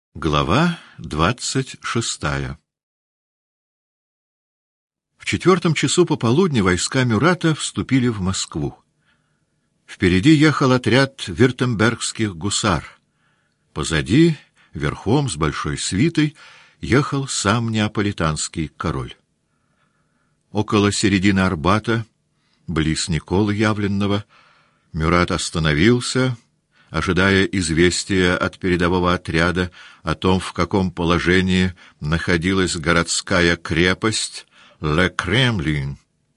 Глава 26. В 4 часу пополудни войска Мюрата вступили в Москву. Впереди ехал отряд вюртембергских гусар. Позади, верхом с большой свитой, ехал сам неаполитанский король. Около середины Арбата, близ Николы Явленного, Мюрат остановился, ожидая известия от передового отряда о том, в каком положении находилась городская крепость Ле Кремлин.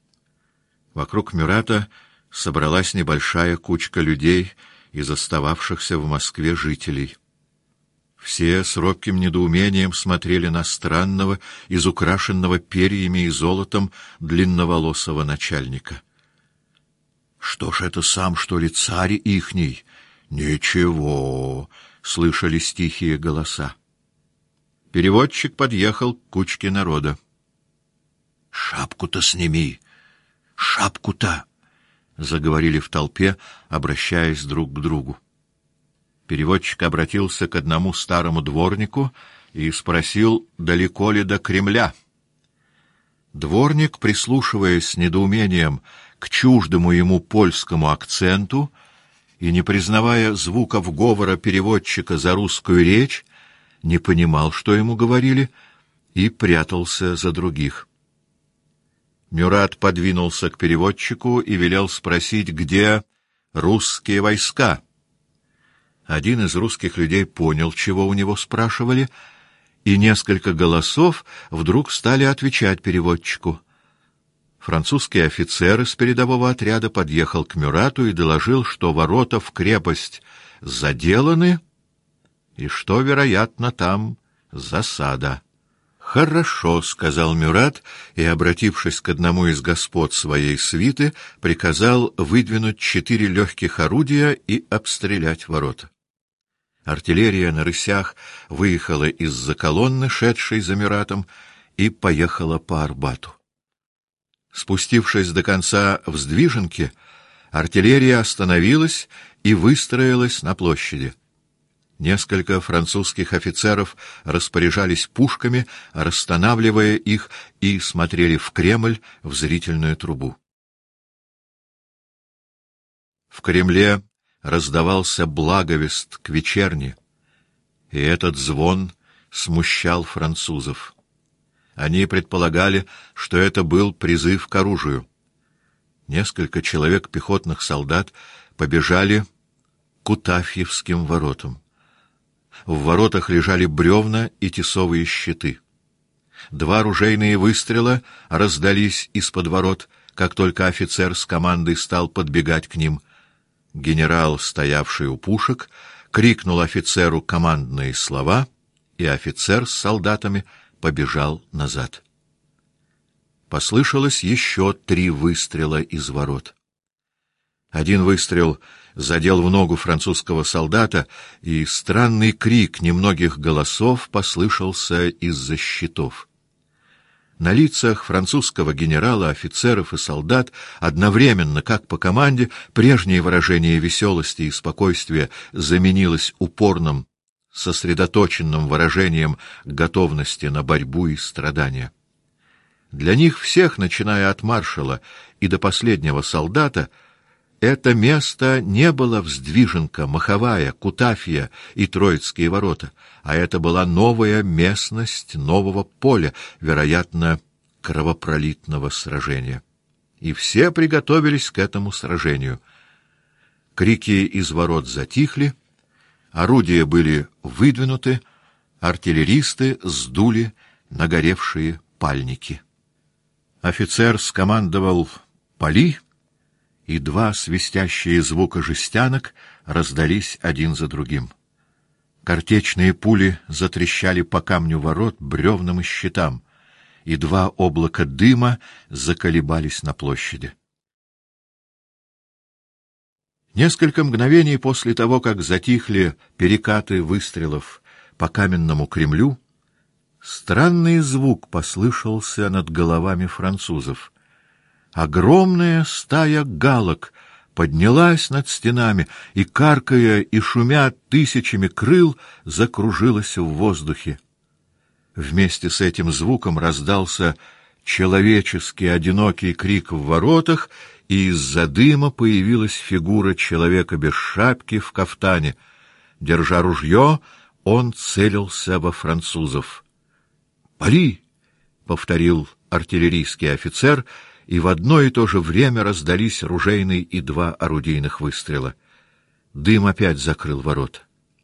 Вокруг Мюрата собралась небольшая кучка людей из остававшихся в Москве жителей. Все с робким недоумением смотрели на странного, изукрашенного перьями и золотом длинноволосого начальника. — Что ж это сам, что ли, царь ихний? «Ничего!» — слышались тихие голоса. Переводчик подъехал к кучке народа. «Шапку-то сними! Шапку-то!» — заговорили в толпе, обращаясь друг к другу. Переводчик обратился к одному старому дворнику и спросил, далеко ли до Кремля. Дворник, прислушиваясь с недоумением к чуждому ему польскому акценту, и, не признавая звуков говора переводчика за русскую речь, не понимал, что ему говорили, и прятался за других. Мюрат подвинулся к переводчику и велел спросить, где русские войска. Один из русских людей понял, чего у него спрашивали, и несколько голосов вдруг стали отвечать переводчику. Французский офицер из передового отряда подъехал к Мюрату и доложил, что ворота в крепость заделаны и что, вероятно, там засада. «Хорошо», — сказал Мюрат и, обратившись к одному из господ своей свиты, приказал выдвинуть 4 легких орудия и обстрелять ворота. Артиллерия на рысях выехала из-за колонны, шедшей за Мюратом, и поехала по Арбату. Спустившись до конца Вздвиженки, артиллерия остановилась и выстроилась на площади. Несколько французских офицеров распоряжались пушками, расстанавливая их, и смотрели в Кремль в зрительную трубу. В Кремле раздавался благовест к вечерне, и этот звон смущал французов. Они предполагали, что это был призыв к оружию. Несколько человек пехотных солдат побежали к Кутафьевским воротам. В воротах лежали бревна и тесовые щиты. 2 ружейные выстрела раздались из-под ворот, как только офицер с командой стал подбегать к ним. Генерал, стоявший у пушек, крикнул офицеру командные слова, и офицер с солдатами побежал назад. Послышалось еще 3 выстрела из ворот. Один выстрел задел в ногу французского солдата, и странный крик немногих голосов послышался из-за щитов. На лицах французского генерала, офицеров и солдат одновременно, как по команде, прежнее выражение веселости и спокойствия заменилось упорным, сосредоточенным выражением готовности на борьбу и страдания. Для них всех, начиная от маршала и до последнего солдата, это место не было Вздвиженка, Маховая, Кутафья и Троицкие ворота, а это была новая местность нового поля, вероятно, кровопролитного сражения. И все приготовились к этому сражению. Крики из ворот затихли, орудия были выдвинуты, артиллеристы сдули нагоревшие пальники. Офицер скомандовал «Пали!», и 2 свистящие звука жестянок раздались один за другим. Картечные пули затрещали по камню ворот, бревнам и щитам, и 2 облака дыма заколебались на площади. Несколько мгновений после того, как затихли перекаты выстрелов по каменному Кремлю, странный звук послышался над головами французов. Огромная стая галок поднялась над стенами и, каркая и шумя тысячами крыл, закружилась в воздухе. Вместе с этим звуком раздался человеческий одинокий крик в воротах, и из-за дыма появилась фигура человека без шапки в кафтане. Держа ружье, он целился во французов. «Пали!» — повторил артиллерийский офицер, и в одно и то же время раздались ружейный и два орудийных выстрела. Дым опять закрыл ворота.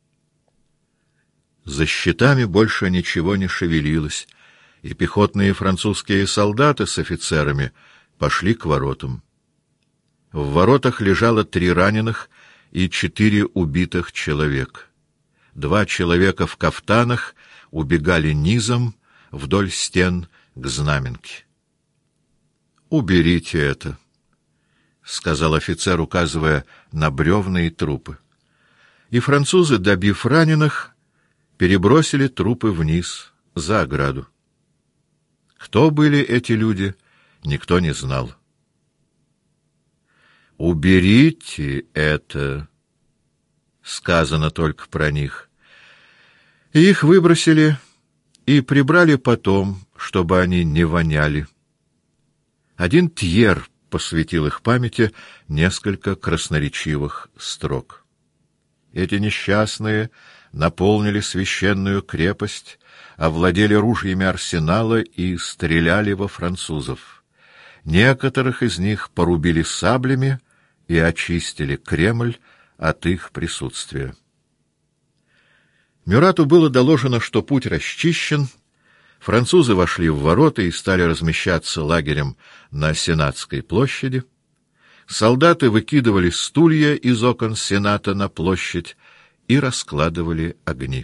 За щитами больше ничего не шевелилось, и пехотные французские солдаты с офицерами пошли к воротам. В воротах лежало 3 раненых и 4 убитых человека. 2 человека в кафтанах убегали низом вдоль стен к знаменке. «Уберите это», — сказал офицер, указывая на бревна и трупы. И французы, добив раненых, перебросили трупы вниз, за ограду. Кто были эти люди, никто не знал. «Уберите это», — сказано только про них. И их выбросили и прибрали потом, чтобы они не воняли. Один Тьер посвятил их памяти несколько красноречивых строк. Эти несчастные наполнили священную крепость, овладели ружьями арсенала и стреляли во французов. Некоторых из них порубили саблями и очистили Кремль от их присутствия. Мюрату было доложено, что путь расчищен. Французы вошли в ворота и стали размещаться лагерем на Сенатской площади. Солдаты выкидывали стулья из окон Сената на площадь и раскладывали огни.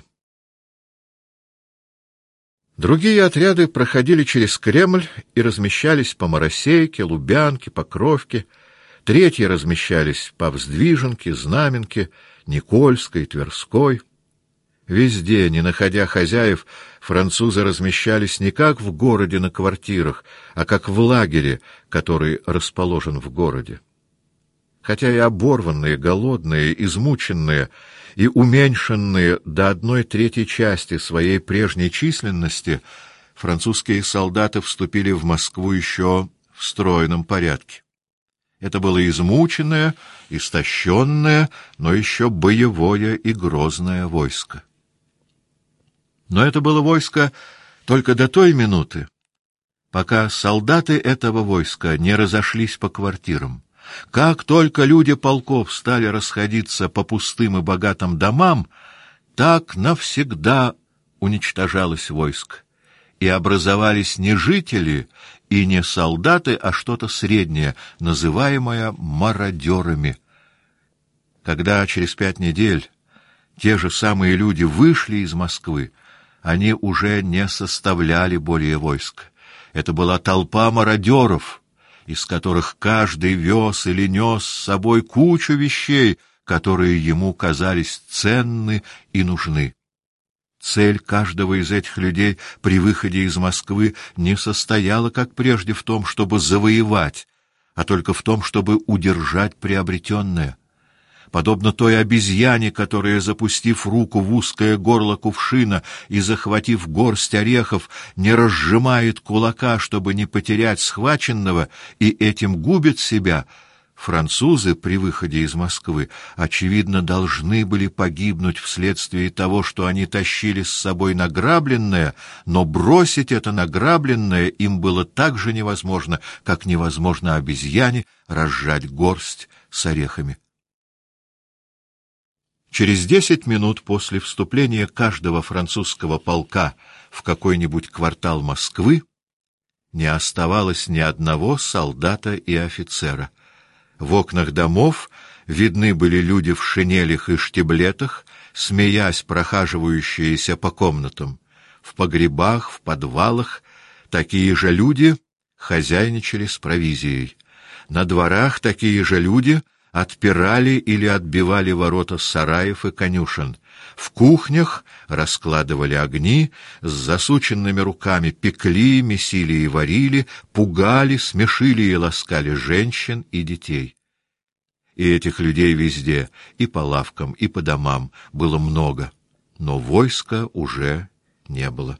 Другие отряды проходили через Кремль и размещались по Моросейке, Лубянке, Покровке. Третьи размещались по Вздвиженке, Знаменке, Никольской, Тверской. Везде, не находя хозяев, французы размещались не как в городе на квартирах, а как в лагере, который расположен в городе. Хотя и оборванные, голодные, измученные и уменьшенные до 1/3 части своей прежней численности, французские солдаты вступили в Москву еще в стройном порядке. Это было измученное, истощенное, но еще боевое и грозное войско. Но это было войско только до той минуты, пока солдаты этого войска не разошлись по квартирам. Как только люди полков стали расходиться по пустым и богатым домам, так навсегда уничтожалось войско, и образовались не жители и не солдаты, а что-то среднее, называемое мародерами. Когда через 5 недель те же самые люди вышли из Москвы, они уже не составляли более войск. Это была толпа мародеров, из которых каждый вез или нес с собой кучу вещей, которые ему казались ценны и нужны. Цель каждого из этих людей при выходе из Москвы не состояла, как прежде, в том, чтобы завоевать, а только в том, чтобы удержать приобретенное. Подобно той обезьяне, которая, запустив руку в узкое горло кувшина и захватив горсть орехов, не разжимает кулака, чтобы не потерять схваченного, и этим губит себя, французы при выходе из Москвы, очевидно, должны были погибнуть вследствие того, что они тащили с собой награбленное, но бросить это награбленное им было так же невозможно, как невозможно обезьяне разжать горсть с орехами. Через 10 минут после вступления каждого французского полка в какой-нибудь квартал Москвы не оставалось ни одного солдата и офицера. В окнах домов видны были люди в шинелях и штиблетах, смеясь, прохаживающиеся по комнатам. В погребах, в подвалах такие же люди хозяйничали с провизией. На дворах такие же люди отпирали или отбивали ворота сараев и конюшен. В кухнях раскладывали огни, с засученными руками пекли, месили и варили, пугали, смешили и ласкали женщин и детей. и этих людей везде, и по лавкам, и по домам, было много, но войска уже не было.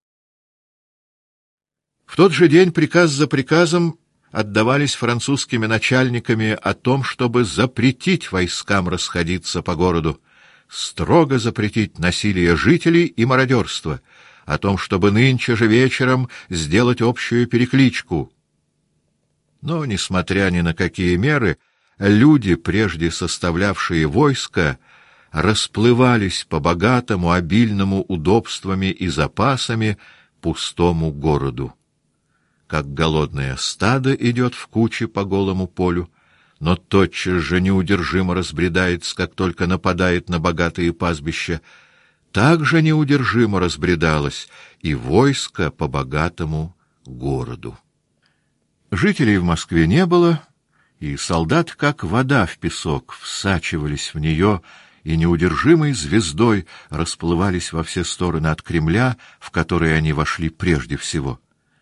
В тот же день приказ за приказом отдавались французскими начальниками о том, чтобы запретить войскам расходиться по городу, строго запретить насилие жителей и мародерство, о том, чтобы нынче же вечером сделать общую перекличку. Но, несмотря ни на какие меры, люди, прежде составлявшие войско, расплывались по богатому, обильному удобствами и запасами пустому городу. Как голодное стадо идет в куче по голому полю, но тотчас же неудержимо разбредается, как только нападает на богатые пастбища, так же неудержимо разбредалось и войско по богатому городу. Жителей в Москве не было, и солдат, как вода в песок, всачивались в нее и неудержимой звездой расплывались во все стороны от Кремля, в который они вошли прежде всего.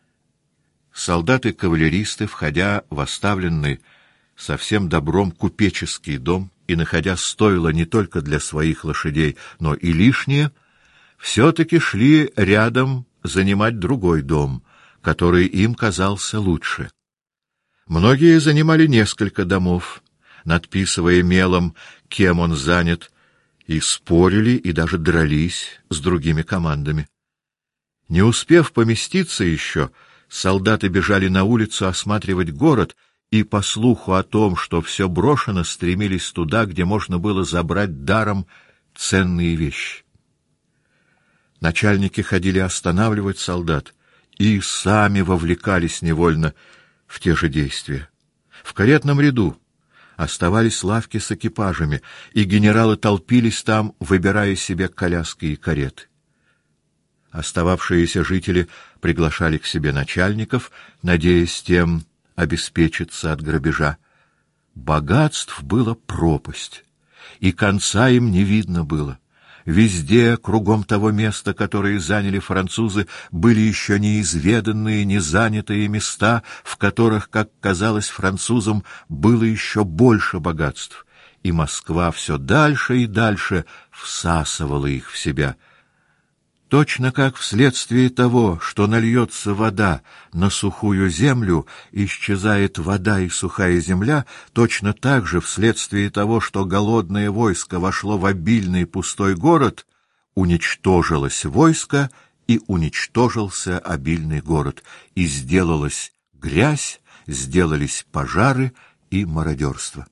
Солдаты-кавалеристы, входя в оставленный со всем добром купеческий дом и находя стойла не только для своих лошадей, но и лишнее, все-таки шли рядом занимать другой дом, который им казался лучше. Многие занимали несколько домов, надписывая мелом, кем он занят, и спорили и даже дрались с другими командами. Не успев поместиться еще, солдаты бежали на улицу осматривать город и, по слуху о том, что все брошено, стремились туда, где можно было забрать даром ценные вещи. Начальники ходили останавливать солдат и сами вовлекались невольно в те же действия. В каретном ряду оставались лавки с экипажами, и генералы толпились там, выбирая себе коляски и кареты. Остававшиеся жители приглашали к себе начальников, надеясь тем обеспечиться от грабежа. Богатств было пропасть, и конца им не видно было. Везде, кругом того места, которое заняли французы, были еще неизведанные, незанятые места, в которых, как казалось французам, было еще больше богатств, и Москва все дальше и дальше всасывала их в себя. Точно как вследствие того, что нальется вода на сухую землю, исчезает вода и сухая земля, точно так же вследствие того, что голодное войско вошло в обильный пустой город, уничтожилось войско и уничтожился обильный город, и сделалась грязь, сделались пожары и мародерство.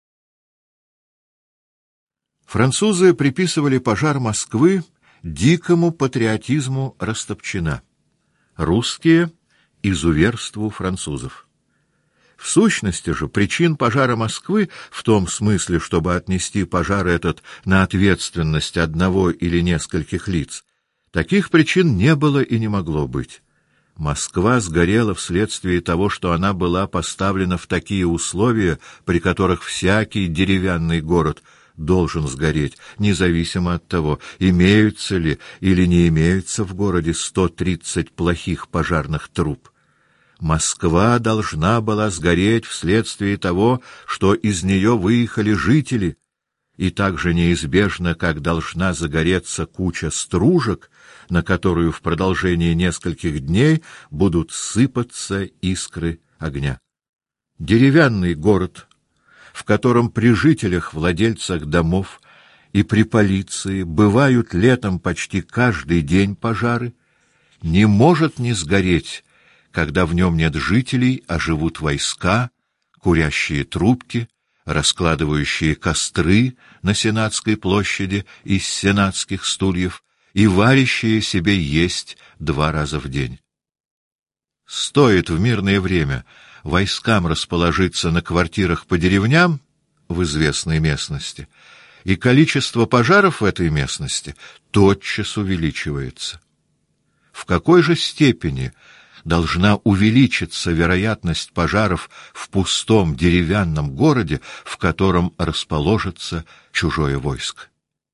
Французы приписывали пожар Москвы дикому патриотизму Растопчина, русские — изуверству французов. В сущности же причин пожара Москвы, в том смысле, чтобы отнести пожар этот на ответственность одного или нескольких лиц, таких причин не было и не могло быть. Москва сгорела вследствие того, что она была поставлена в такие условия, при которых всякий деревянный город должен сгореть, независимо от того, имеются ли или не имеются в городе 130 плохих пожарных труб. Москва должна была сгореть вследствие того, что из нее выехали жители, и так же неизбежно, как должна загореться куча стружек, на которую в продолжении нескольких дней будут сыпаться искры огня. Деревянный город, в котором при жителях, владельцах домов и при полиции бывают летом почти каждый день пожары, не может не сгореть, когда в нем нет жителей, а живут войска, курящие трубки, раскладывающие костры на Сенатской площади из сенатских стульев и варящие себе есть 2 раза в день. Стоит в мирное время войскам расположиться на квартирах по деревням в известной местности, и количество пожаров в этой местности тотчас увеличивается. В какой же степени должна увеличиться вероятность пожаров в пустом деревянном городе, в котором расположится чужое войско?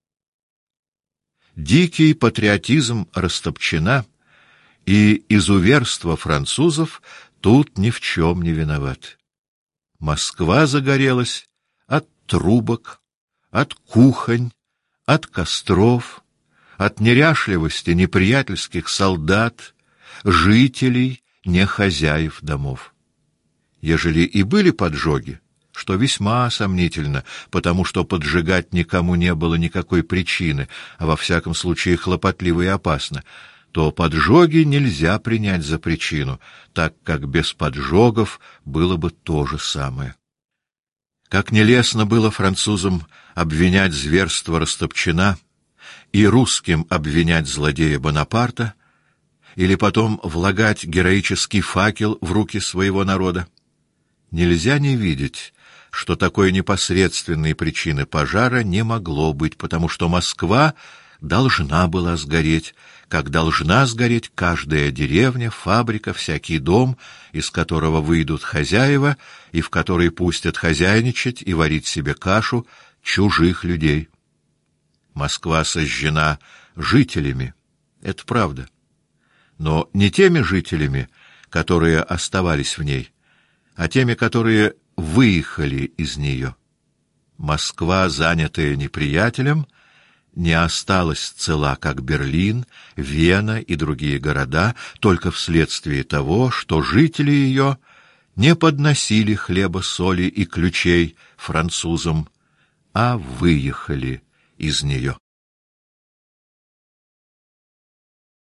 Дикий патриотизм Растопчина и изуверство французов тут ни в чем не виноваты. Москва загорелась от трубок, от кухонь, от костров, от неряшливости неприятельских солдат, жителей, не хозяев домов. Ежели и были поджоги, что весьма сомнительно, потому что поджигать никому не было никакой причины, а во всяком случае хлопотливо и опасно, то поджоги нельзя принять за причину, так как без поджогов было бы то же самое. Как нелестно было французам обвинять зверство Растопчина и русским обвинять злодея Бонапарта, или потом влагать героический факел в руки своего народа. Нельзя не видеть, что такой непосредственной причины пожара не могло быть, потому что Москва должна была сгореть, как должна сгореть каждая деревня, фабрика, всякий дом, из которого выйдут хозяева и в который пустят хозяйничать и варить себе кашу чужих людей. Москва сожжена жителями, это правда, но не теми жителями, которые оставались в ней, а теми, которые выехали из нее. Москва, занятая неприятелем, не осталась цела, как Берлин, Вена и другие города, только вследствие того, что жители ее не подносили хлеба, соли и ключей французам, а выехали из нее.